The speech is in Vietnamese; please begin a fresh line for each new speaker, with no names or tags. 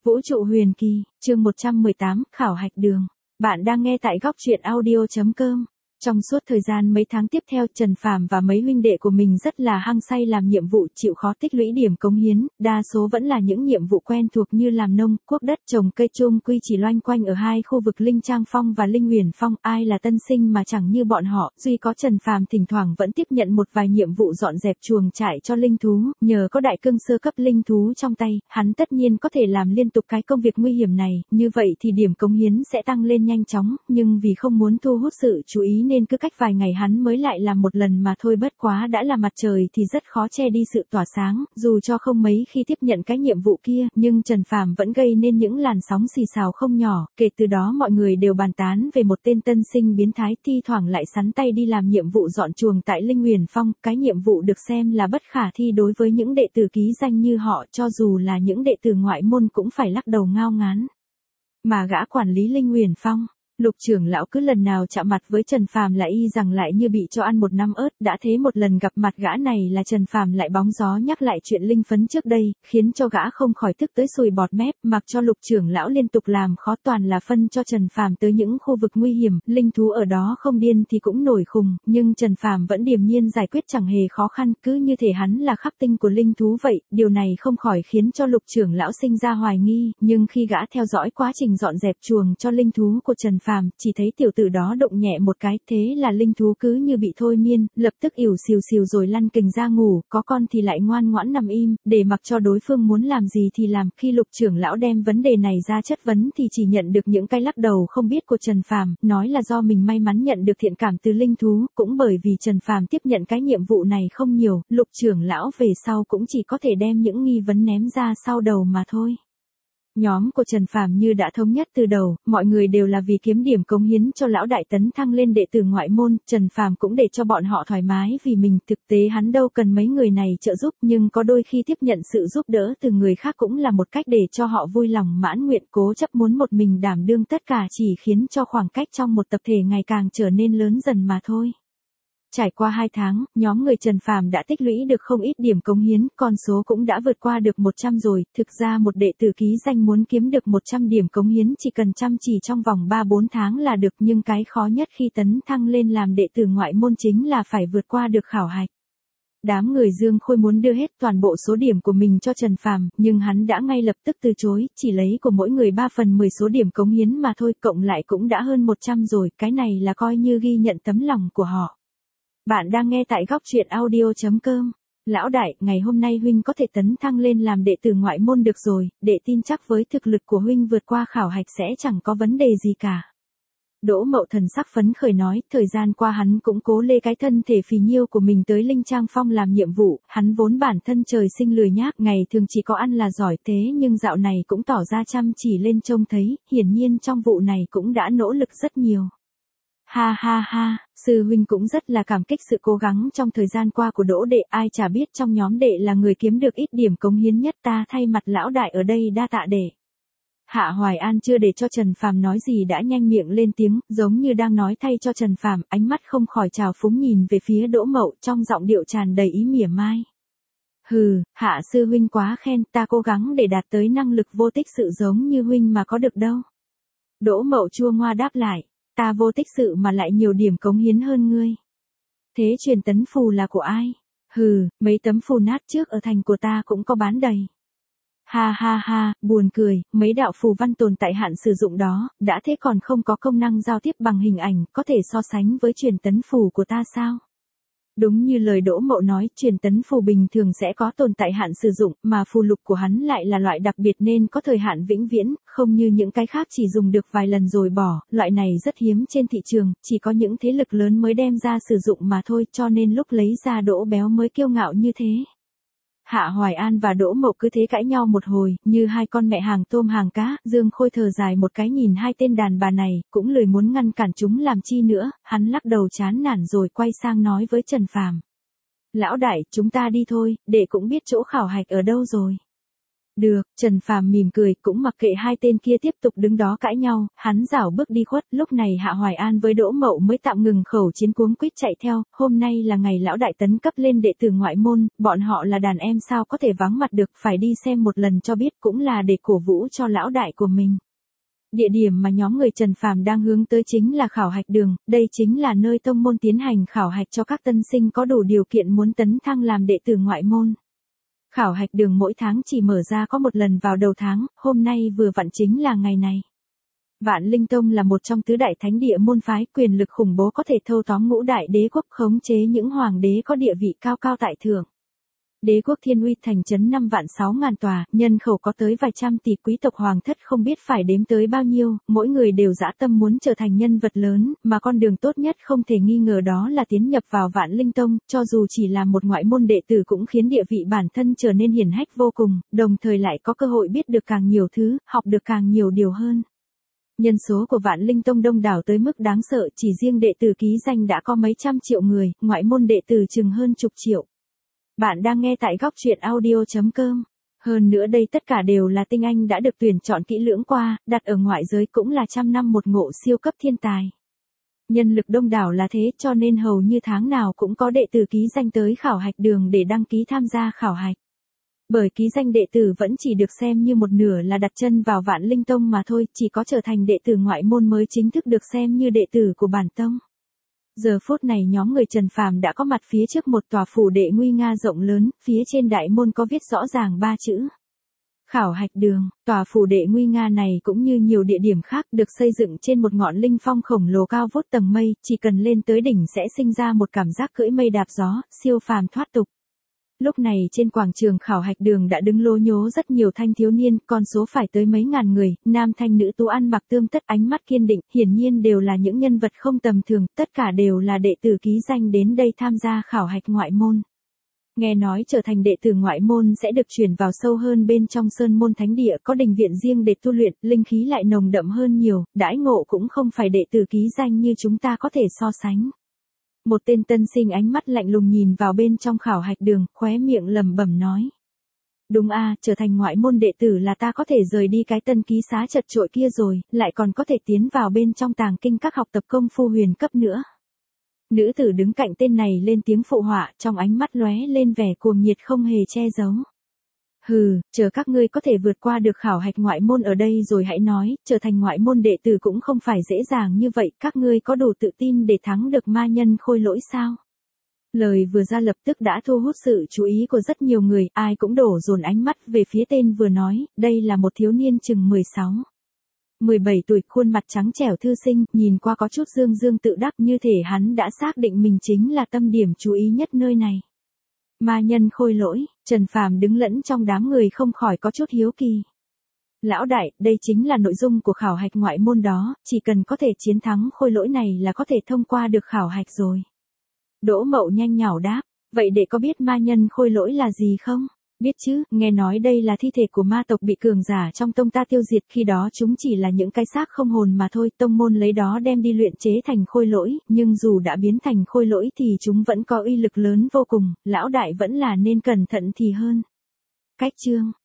Vũ trụ huyền kỳ, chương 118, khảo hạch đường. Bạn đang nghe tại góc truyện audio.com. Trong suốt thời gian mấy tháng tiếp theo, Trần Phàm và mấy huynh đệ của mình rất là hăng say làm nhiệm vụ, chịu khó tích lũy điểm cống hiến, đa số vẫn là những nhiệm vụ quen thuộc như làm nông, cuốc đất, trồng cây chung quy chỉ loanh quanh ở hai khu vực Linh Trang Phong và Linh Huyền Phong, ai là tân sinh mà chẳng như bọn họ, duy có Trần Phàm thỉnh thoảng vẫn tiếp nhận một vài nhiệm vụ dọn dẹp chuồng trại cho linh thú, nhờ có đại cương sơ cấp linh thú trong tay, hắn tất nhiên có thể làm liên tục cái công việc nguy hiểm này, như vậy thì điểm cống hiến sẽ tăng lên nhanh chóng, nhưng vì không muốn thu hút sự chú ý nên cứ cách vài ngày hắn mới lại làm một lần mà thôi, bất quá đã là mặt trời thì rất khó che đi sự tỏa sáng, dù cho không mấy khi tiếp nhận cái nhiệm vụ kia, nhưng Trần Phàm vẫn gây nên những làn sóng xì xào không nhỏ, kể từ đó mọi người đều bàn tán về một tên tân sinh biến thái thi thoảng lại sắn tay đi làm nhiệm vụ dọn chuồng tại Linh Huyền Phong, cái nhiệm vụ được xem là bất khả thi đối với những đệ tử ký danh như họ, cho dù là những đệ tử ngoại môn cũng phải lắc đầu ngao ngán. Mà gã quản lý Linh Huyền Phong, Lục trưởng lão cứ lần nào chạm mặt với Trần Phàm là y rằng lại như bị cho ăn một năm ớt, đã thế một lần gặp mặt gã này là Trần Phàm lại bóng gió nhắc lại chuyện linh phấn trước đây, khiến cho gã không khỏi tức tới sùi bọt mép, mặc cho Lục trưởng lão liên tục làm khó toàn là phân cho Trần Phàm tới những khu vực nguy hiểm, linh thú ở đó không điên thì cũng nổi khùng, nhưng Trần Phàm vẫn điềm nhiên giải quyết chẳng hề khó khăn, cứ như thể hắn là khắc tinh của linh thú vậy, điều này không khỏi khiến cho Lục trưởng lão sinh ra hoài nghi, nhưng khi gã theo dõi quá trình dọn dẹp chuồng cho linh thú của Trần Phàm, chỉ thấy tiểu tử đó động nhẹ một cái, thế là linh thú cứ như bị thôi miên, lập tức ỉu xìu xìu rồi lăn kình ra ngủ, có con thì lại ngoan ngoãn nằm im, để mặc cho đối phương muốn làm gì thì làm. Khi Lục trưởng lão đem vấn đề này ra chất vấn thì chỉ nhận được những cái lắc đầu không biết của Trần Phàm, nói là do mình may mắn nhận được thiện cảm từ linh thú, cũng bởi vì Trần Phàm tiếp nhận cái nhiệm vụ này không nhiều, Lục trưởng lão về sau cũng chỉ có thể đem những nghi vấn ném ra sau đầu mà thôi. Nhóm của Trần Phàm như đã thống nhất từ đầu, mọi người đều là vì kiếm điểm cống hiến cho lão đại tấn thăng lên đệ tử ngoại môn, Trần Phàm cũng để cho bọn họ thoải mái vì mình, thực tế hắn đâu cần mấy người này trợ giúp, nhưng có đôi khi tiếp nhận sự giúp đỡ từ người khác cũng là một cách để cho họ vui lòng mãn nguyện, cố chấp muốn một mình đảm đương tất cả chỉ khiến cho khoảng cách trong một tập thể ngày càng trở nên lớn dần mà thôi. Trải qua 2 tháng, nhóm người Trần Phàm đã tích lũy được không ít điểm cống hiến, con số cũng đã vượt qua được 100 rồi, thực ra một đệ tử ký danh muốn kiếm được 100 điểm cống hiến chỉ cần chăm chỉ trong vòng 3-4 tháng là được, nhưng cái khó nhất khi tấn thăng lên làm đệ tử ngoại môn chính là phải vượt qua được khảo hạch. Đám người Dương Khôi muốn đưa hết toàn bộ số điểm của mình cho Trần Phàm, nhưng hắn đã ngay lập tức từ chối, chỉ lấy của mỗi người 3/10 số điểm cống hiến mà thôi, cộng lại cũng đã hơn 100 rồi, cái này là coi như ghi nhận tấm lòng của họ. Bạn đang nghe tại góc truyện audio.com. Lão đại, ngày hôm nay huynh có thể tấn thăng lên làm đệ tử ngoại môn được rồi, đệ tin chắc với thực lực của huynh vượt qua khảo hạch sẽ chẳng có vấn đề gì cả. Đỗ Mậu thần sắc phấn khởi nói, thời gian qua hắn cũng cố lê cái thân thể phì nhiêu của mình tới Linh Trang Phong làm nhiệm vụ, hắn vốn bản thân trời sinh lười nhác, ngày thường chỉ có ăn là giỏi, thế nhưng dạo này cũng tỏ ra chăm chỉ lên trông thấy, hiển nhiên trong vụ này cũng đã nỗ lực rất nhiều. Ha ha ha, sư huynh cũng rất là cảm kích sự cố gắng trong thời gian qua của Đỗ đệ, ai chả biết trong nhóm đệ là người kiếm được ít điểm cống hiến nhất, ta thay mặt lão đại ở đây đa tạ đệ. Hạ Hoài An chưa để cho Trần Phàm nói gì đã nhanh miệng lên tiếng, giống như đang nói thay cho Trần Phàm, ánh mắt không khỏi trào phúng nhìn về phía Đỗ Mậu, trong giọng điệu tràn đầy ý mỉa mai. Hừ, Hạ sư huynh quá khen, ta cố gắng để đạt tới năng lực vô tích sự giống như huynh mà có được đâu. Đỗ Mậu chua ngoa đáp lại. Ta vô tích sự mà lại nhiều điểm cống hiến hơn ngươi. Thế truyền tấn phù là của ai? Hừ, mấy tấm phù nát trước ở thành của ta cũng có bán đầy. Ha ha ha, buồn cười, mấy đạo phù văn tồn tại hạn sử dụng đó, đã thế còn không có công năng giao tiếp bằng hình ảnh, có thể so sánh với truyền tấn phù của ta sao? Đúng như lời Đỗ Mậu nói, truyền tấn phù bình thường sẽ có tồn tại hạn sử dụng, mà phù lục của hắn lại là loại đặc biệt nên có thời hạn vĩnh viễn, không như những cái khác chỉ dùng được vài lần rồi bỏ, loại này rất hiếm trên thị trường, chỉ có những thế lực lớn mới đem ra sử dụng mà thôi, cho nên lúc lấy ra Đỗ Béo mới kiêu ngạo như thế. Hạ Hoài An và Đỗ Mậu cứ thế cãi nhau một hồi, như hai con mẹ hàng tôm hàng cá, Dương Khôi thở dài một cái nhìn hai tên đàn bà này, cũng lười muốn ngăn cản chúng làm chi nữa, hắn lắc đầu chán nản rồi quay sang nói với Trần Phàm. Lão đại, chúng ta đi thôi, để cũng biết chỗ khảo hạch ở đâu rồi. Được, Trần Phàm mỉm cười, cũng mặc kệ hai tên kia tiếp tục đứng đó cãi nhau, hắn rảo bước đi khuất, lúc này Hạ Hoài An với Đỗ Mậu mới tạm ngừng khẩu chiến cuống quýt chạy theo, hôm nay là ngày lão đại tấn cấp lên đệ tử ngoại môn, bọn họ là đàn em sao có thể vắng mặt được, phải đi xem một lần cho biết, cũng là để cổ vũ cho lão đại của mình. Địa điểm mà nhóm người Trần Phàm đang hướng tới chính là khảo hạch đường, đây chính là nơi tông môn tiến hành khảo hạch cho các tân sinh có đủ điều kiện muốn tấn thăng làm đệ tử ngoại môn. Khảo hạch đường mỗi tháng chỉ mở ra có một lần vào đầu tháng, hôm nay vừa vặn chính là ngày này. Vạn Linh Tông là một trong tứ đại thánh địa môn phái, quyền lực khủng bố, có thể thâu tóm ngũ đại đế quốc, khống chế những hoàng đế có địa vị cao cao tại thượng. Đế quốc Thiên Uy thành trấn 5.600.000 tòa, nhân khẩu có tới vài trăm tỷ, quý tộc hoàng thất không biết phải đếm tới bao nhiêu, mỗi người đều dã tâm muốn trở thành nhân vật lớn, mà con đường tốt nhất không thể nghi ngờ đó là tiến nhập vào Vạn Linh Tông, cho dù chỉ là một ngoại môn đệ tử cũng khiến địa vị bản thân trở nên hiển hách vô cùng, đồng thời lại có cơ hội biết được càng nhiều thứ, học được càng nhiều điều hơn. Nhân số của Vạn Linh Tông đông đảo tới mức đáng sợ, chỉ riêng đệ tử ký danh đã có mấy trăm triệu người, ngoại môn đệ tử chừng hơn chục triệu. Bạn đang nghe tại góc truyện audio.com. Hơn nữa đây tất cả đều là tinh anh đã được tuyển chọn kỹ lưỡng qua, đặt ở ngoại giới cũng là trăm năm một ngộ siêu cấp thiên tài. Nhân lực đông đảo là thế cho nên hầu như tháng nào cũng có đệ tử ký danh tới khảo hạch đường để đăng ký tham gia khảo hạch. Bởi ký danh đệ tử vẫn chỉ được xem như một nửa là đặt chân vào Vạn Linh Tông mà thôi, chỉ có trở thành đệ tử ngoại môn mới chính thức được xem như đệ tử của bản tông. Giờ phút này nhóm người Trần Phàm đã có mặt phía trước một tòa phủ đệ nguy nga rộng lớn, phía trên đại môn có viết rõ ràng 3 chữ. Khảo hạch đường, tòa phủ đệ nguy nga này cũng như nhiều địa điểm khác được xây dựng trên một ngọn linh phong khổng lồ cao vút tầng mây, chỉ cần lên tới đỉnh sẽ sinh ra một cảm giác cưỡi mây đạp gió, siêu phàm thoát tục. Lúc này trên quảng trường khảo hạch đường đã đứng lố nhố rất nhiều thanh thiếu niên, con số phải tới mấy ngàn người, nam thanh nữ tú ăn mặc tươm tất, ánh mắt kiên định, hiển nhiên đều là những nhân vật không tầm thường, tất cả đều là đệ tử ký danh đến đây tham gia khảo hạch ngoại môn. Nghe nói trở thành đệ tử ngoại môn sẽ được chuyển vào sâu hơn bên trong sơn môn thánh địa, có đình viện riêng để tu luyện, linh khí lại nồng đậm hơn nhiều, đãi ngộ cũng không phải đệ tử ký danh như chúng ta có thể so sánh. Một tên tân sinh ánh mắt lạnh lùng nhìn vào bên trong khảo hạch đường, khóe miệng lẩm bẩm nói. Đúng a, trở thành ngoại môn đệ tử là ta có thể rời đi cái tân ký xá chật chội kia rồi, lại còn có thể tiến vào bên trong tàng kinh các học tập công phu huyền cấp nữa. Nữ tử đứng cạnh tên này lên tiếng phụ họa, trong ánh mắt lóe lên vẻ cuồng nhiệt không hề che giấu. Hừ, chờ các ngươi có thể vượt qua được khảo hạch ngoại môn ở đây rồi hãy nói, trở thành ngoại môn đệ tử cũng không phải dễ dàng như vậy, các ngươi có đủ tự tin để thắng được ma nhân khôi lỗi sao? Lời vừa ra lập tức đã thu hút sự chú ý của rất nhiều người, ai cũng đổ dồn ánh mắt về phía tên vừa nói, đây là một thiếu niên chừng 17 tuổi, khuôn mặt trắng trẻo thư sinh, nhìn qua có chút dương dương tự đắc, như thể hắn đã xác định mình chính là tâm điểm chú ý nhất nơi này. Ma nhân khôi lỗi, Trần Phàm đứng lẫn trong đám người không khỏi có chút hiếu kỳ. Lão đại, đây chính là nội dung của khảo hạch ngoại môn đó, chỉ cần có thể chiến thắng khôi lỗi này là có thể thông qua được khảo hạch rồi. Đỗ Mậu nhanh nhảu đáp, vậy để có biết ma nhân khôi lỗi là gì không? Biết chứ, nghe nói đây là thi thể của ma tộc bị cường giả trong tông ta tiêu diệt, khi đó chúng chỉ là những cái xác không hồn mà thôi, tông môn lấy đó đem đi luyện chế thành khôi lỗi, nhưng dù đã biến thành khôi lỗi thì chúng vẫn có uy lực lớn vô cùng, lão đại vẫn là nên cẩn thận thì hơn. Cách chương